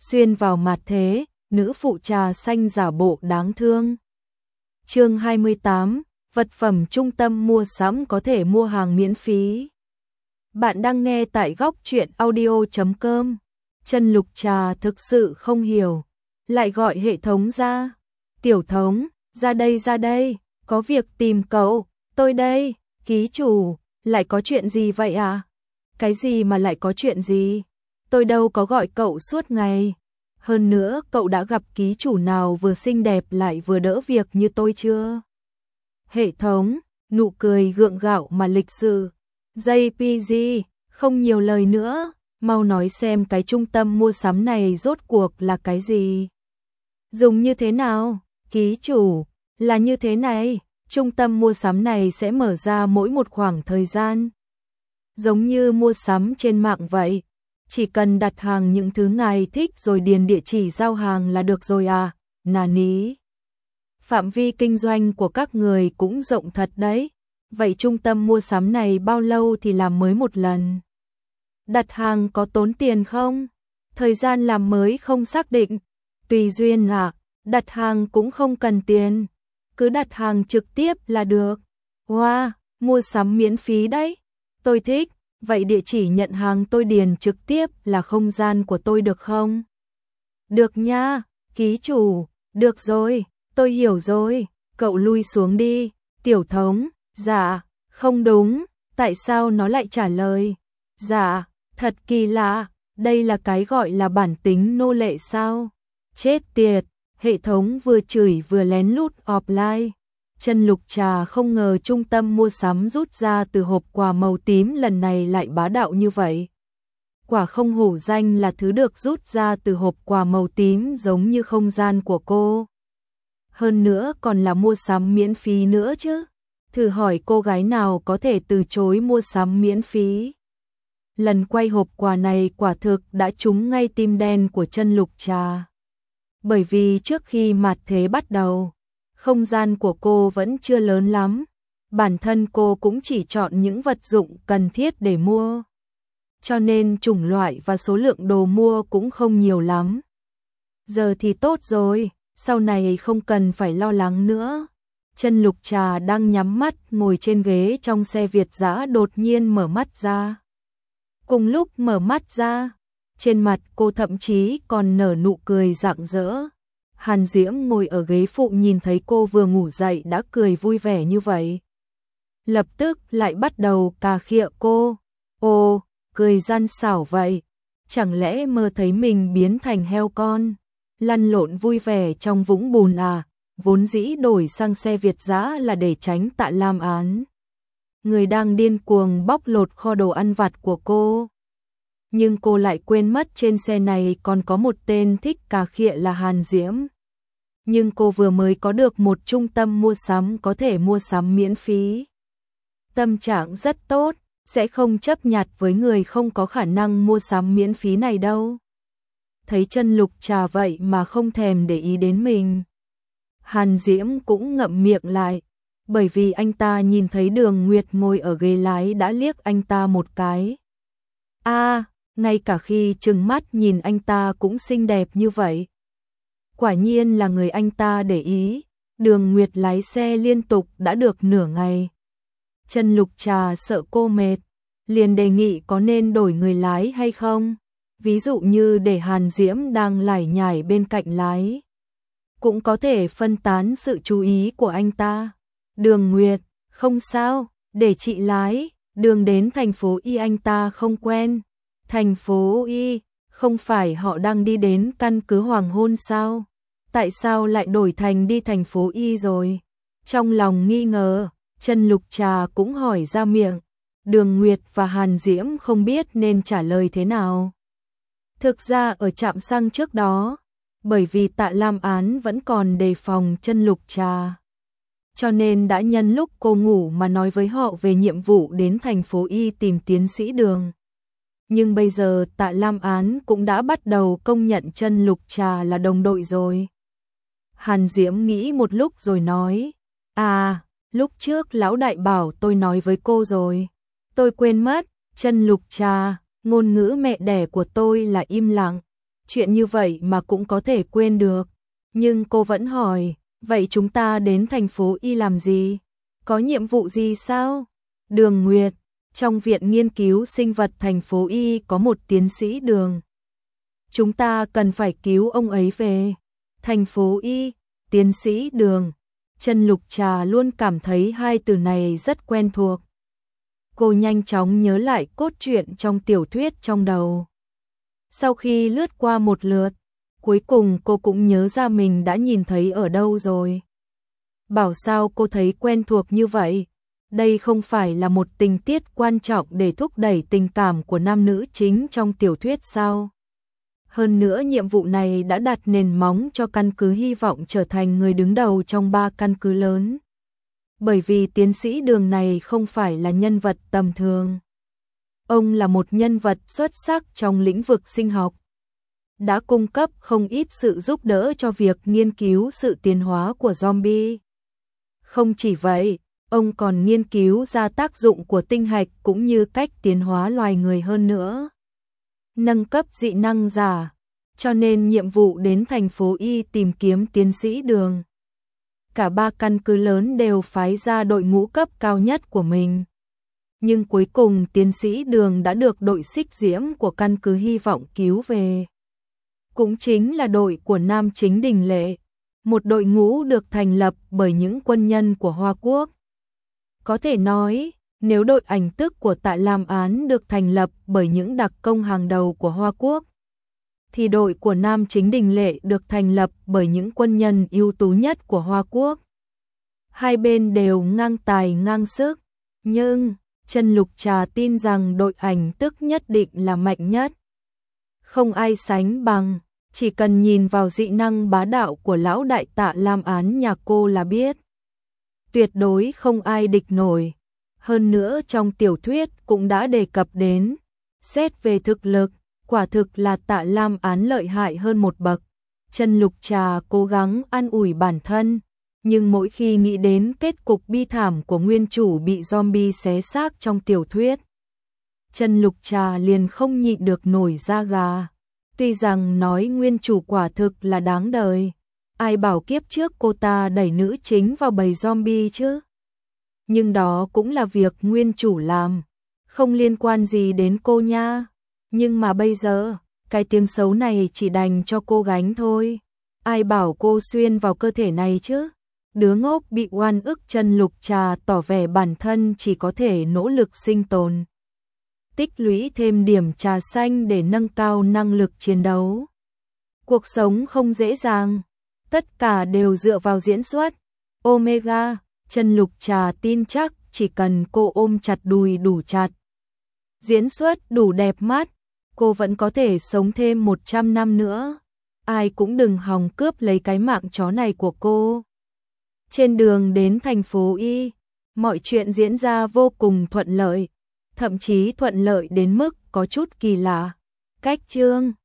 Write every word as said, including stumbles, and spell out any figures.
xuyên vào mặt thế, nữ phụ trà xanh giả bộ đáng thương. Chương hai mươi tám, vật phẩm trung tâm mua sắm có thể mua hàng miễn phí. Bạn đang nghe tại góc truyện audio chấm com. Chân Lục Trà thực sự không hiểu, lại gọi hệ thống ra. Tiểu thống, ra đây ra đây, có việc tìm cậu, tôi đây, ký chủ, lại có chuyện gì vậy à? Cái gì mà lại có chuyện gì? Tôi đâu có gọi cậu suốt ngày. Hơn nữa, cậu đã gặp ký chủ nào vừa xinh đẹp lại vừa đỡ việc như tôi chưa? Hệ thống, nụ cười gượng gạo mà lịch sự. gi pê giê, không nhiều lời nữa, mau nói xem cái trung tâm mua sắm này rốt cuộc là cái gì? Dùng như thế nào? Ký chủ, là như thế này, trung tâm mua sắm này sẽ mở ra mỗi một khoảng thời gian. Giống như mua sắm trên mạng vậy, chỉ cần đặt hàng những thứ ngài thích rồi điền địa chỉ giao hàng là được rồi à? Nání. Phạm vi kinh doanh của các người cũng rộng thật đấy. Vậy trung tâm mua sắm này bao lâu thì làm mới một lần? Đặt hàng có tốn tiền không? Thời gian làm mới không xác định. Tùy duyên ạ, à, đặt hàng cũng không cần tiền. Cứ đặt hàng trực tiếp là được. Wow, mua sắm miễn phí đấy. Tôi thích. Vậy địa chỉ nhận hàng tôi điền trực tiếp là không gian của tôi được không? Được nha, ký chủ. Được rồi, tôi hiểu rồi. Cậu lui xuống đi. Tiểu thống. Dạ, không đúng. Tại sao nó lại trả lời? Dạ, thật kỳ lạ. Đây là cái gọi là bản tính nô lệ sao? Chết tiệt. Hệ thống vừa chửi vừa lén lút offline. Chân Lục Trà không ngờ trung tâm mua sắm rút ra từ hộp quà màu tím lần này lại bá đạo như vậy. Quả không hổ danh là thứ được rút ra từ hộp quà màu tím giống như không gian của cô. Hơn nữa còn là mua sắm miễn phí nữa chứ. Thử hỏi cô gái nào có thể từ chối mua sắm miễn phí. Lần quay hộp quà này quả thực đã trúng ngay tim đen của Chân Lục Trà. Bởi vì trước khi mặt thế bắt đầu, không gian của cô vẫn chưa lớn lắm, bản thân cô cũng chỉ chọn những vật dụng cần thiết để mua. Cho nên chủng loại và số lượng đồ mua cũng không nhiều lắm. Giờ thì tốt rồi, sau này không cần phải lo lắng nữa. Chân Lục Trà đang nhắm mắt ngồi trên ghế trong xe Việt dã đột nhiên mở mắt ra. Cùng lúc mở mắt ra, trên mặt cô thậm chí còn nở nụ cười rạng rỡ. Hàn Diễm ngồi ở ghế phụ nhìn thấy cô vừa ngủ dậy đã cười vui vẻ như vậy. Lập tức lại bắt đầu cà khịa cô. Ồ, cười gian xảo vậy. Chẳng lẽ mơ thấy mình biến thành heo con, lăn lộn vui vẻ trong vũng bùn à? Vốn dĩ đổi sang xe Việt dã là để tránh Tạ Lam án. Người đang điên cuồng bóc lột kho đồ ăn vặt của cô. Nhưng cô lại quên mất trên xe này còn có một tên thích cà khịa là Hàn Diễm. Nhưng cô vừa mới có được một trung tâm mua sắm có thể mua sắm miễn phí. Tâm trạng rất tốt, sẽ không chấp nhặt với người không có khả năng mua sắm miễn phí này đâu. Thấy Chân Lục Trà vậy mà không thèm để ý đến mình. Hàn Diễm cũng ngậm miệng lại, bởi vì anh ta nhìn thấy Đường Nguyệt ngồi ở ghế lái đã liếc anh ta một cái. A, à, ngay cả khi trừng mắt nhìn anh ta cũng xinh đẹp như vậy. Quả nhiên là người anh ta để ý. Đường Nguyệt lái xe liên tục đã được nửa ngày. Chân Lục Trà sợ cô mệt, liền đề nghị có nên đổi người lái hay không. Ví dụ như để Hàn Diễm đang lải nhải bên cạnh lái, cũng có thể phân tán sự chú ý của anh ta. Đường Nguyệt, không sao, để chị lái. Đường đến thành phố Y anh ta không quen. Thành phố Y, không phải họ đang đi đến căn cứ hoàng hôn sao? Tại sao lại đổi thành đi thành phố Y rồi? Trong lòng nghi ngờ, Chân Lục Trà cũng hỏi ra miệng. Đường Nguyệt và Hàn Diễm không biết nên trả lời thế nào. Thực ra ở trạm xăng trước đó, bởi vì Tạ Lam án vẫn còn đề phòng Chân Lục Trà, cho nên đã nhân lúc cô ngủ mà nói với họ về nhiệm vụ đến thành phố Y tìm tiến sĩ Đường. Nhưng bây giờ Tạ Lam án cũng đã bắt đầu công nhận Chân Lục Trà là đồng đội rồi. Hàn Diễm nghĩ một lúc rồi nói, à, lúc trước lão đại bảo tôi nói với cô rồi. Tôi quên mất. Chân Lục Trà, ngôn ngữ mẹ đẻ của tôi là im lặng. chuyện như vậy mà cũng có thể quên được. Nhưng cô vẫn hỏi, vậy chúng ta đến thành phố Y làm gì? Có nhiệm vụ gì sao? Đường Nguyệt, trong viện nghiên cứu sinh vật thành phố Y có một tiến sĩ Đường. Chúng ta cần phải cứu ông ấy về. Thành phố Y, tiến sĩ Đường. Trần Lục Trà luôn cảm thấy hai từ này rất quen thuộc. Cô nhanh chóng nhớ lại cốt truyện trong tiểu thuyết trong đầu. Sau khi lướt qua một lượt, cuối cùng cô cũng nhớ ra mình đã nhìn thấy ở đâu rồi. Bảo sao cô thấy quen thuộc như vậy? Đây không phải là một tình tiết quan trọng để thúc đẩy tình cảm của nam nữ chính trong tiểu thuyết sao? Hơn nữa nhiệm vụ này đã đặt nền móng cho căn cứ hy vọng trở thành người đứng đầu trong ba căn cứ lớn. Bởi vì tiến sĩ Đường này không phải là nhân vật tầm thường. Ông là một nhân vật xuất sắc trong lĩnh vực sinh học. Đã cung cấp không ít sự giúp đỡ cho việc nghiên cứu sự tiến hóa của zombie. Không chỉ vậy, ông còn nghiên cứu ra tác dụng của tinh hạch cũng như cách tiến hóa loài người hơn nữa. Nâng cấp dị năng giả, cho nên nhiệm vụ đến thành phố Y tìm kiếm tiến sĩ Đường. Cả ba căn cứ lớn đều phái ra đội ngũ cấp cao nhất của mình. Nhưng cuối cùng tiến sĩ Đường đã được đội xích diễm của căn cứ hy vọng cứu về. Cũng chính là đội của Nam Chính Đình Lệ, một đội ngũ được thành lập bởi những quân nhân của Hoa Quốc. Có thể nói, nếu đội ảnh tức của Tạ Lam Án được thành lập bởi những đặc công hàng đầu của Hoa Quốc, thì đội của Nam Chính Đình Lệ được thành lập bởi những quân nhân ưu tú nhất của Hoa Quốc. Hai bên đều ngang tài ngang sức, nhưng Trần Lục Trà tin rằng đội ảnh tức nhất định là mạnh nhất. Không ai sánh bằng, chỉ cần nhìn vào dị năng bá đạo của lão đại Tạ Lam Án nhà cô là biết. Tuyệt đối không ai địch nổi. Hơn nữa trong tiểu thuyết cũng đã đề cập đến, xét về thực lực, quả thực là Tạ Lam Án lợi hại hơn một bậc. Trần Lục Trà cố gắng an ủi bản thân, nhưng mỗi khi nghĩ đến kết cục bi thảm của nguyên chủ bị zombie xé xác trong tiểu thuyết, Trần Lục Trà liền không nhịn được nổi da gà. Tuy rằng nói nguyên chủ quả thực là đáng đời, ai bảo kiếp trước cô ta đẩy nữ chính vào bầy zombie chứ? Nhưng đó cũng là việc nguyên chủ làm, không liên quan gì đến cô nha. Nhưng mà bây giờ, cái tiếng xấu này chỉ đành cho cô gánh thôi. Ai bảo cô xuyên vào cơ thể này chứ? Đứa ngốc bị oan ức. Trần Lục Trà tỏ vẻ bản thân chỉ có thể nỗ lực sinh tồn, tích lũy thêm điểm trà xanh để nâng cao năng lực chiến đấu. Cuộc sống không dễ dàng, tất cả đều dựa vào diễn xuất. Omega, Trần Lục Trà tin chắc chỉ cần cô ôm chặt đùi đủ chặt, diễn xuất đủ đẹp mắt, cô vẫn có thể sống thêm một trăm năm nữa. Ai cũng đừng hòng cướp lấy cái mạng chó này của cô. Trên đường đến thành phố Y, mọi chuyện diễn ra vô cùng thuận lợi, thậm chí thuận lợi đến mức có chút kỳ lạ. Cách chương